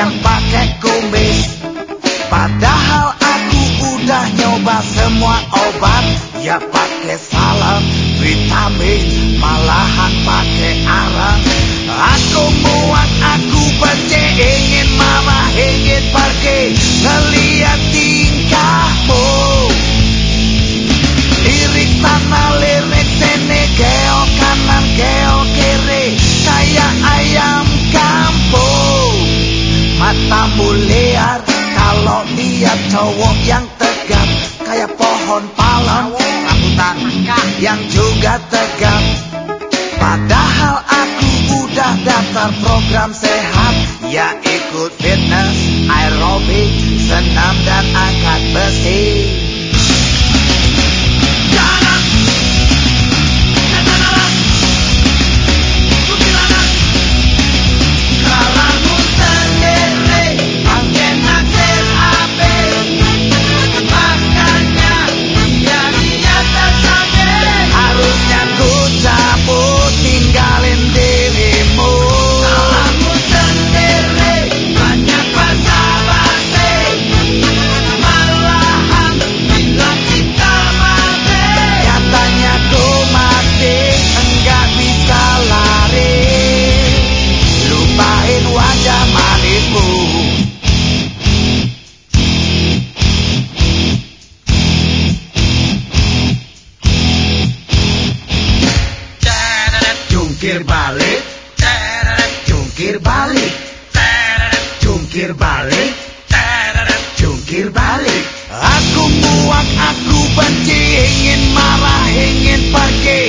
yang pakai kumis. Padahal aku udah nyoba semua obat, ya pakai salep, vitamin, malahan pakai arang. Aku muak, aku benci, ingin mama, ingin pergi, ngeliat tingkahmu. Lirik sana, lirik sini, geo kanan, geo kiri, kayak ayam kampung. Matamu liar, kalau lihat cowok yang tegap, kayak pohon palem, rambutan yang juga tegap. Padahal aku udah daftar program sehat, ya ikut fitness, aerobik, senam dan angkat besi. Jungkir balik, jungkir balik, jungkir balik, jungkir balik. Aku muak, aku benci, ingin marah, ingin pergi,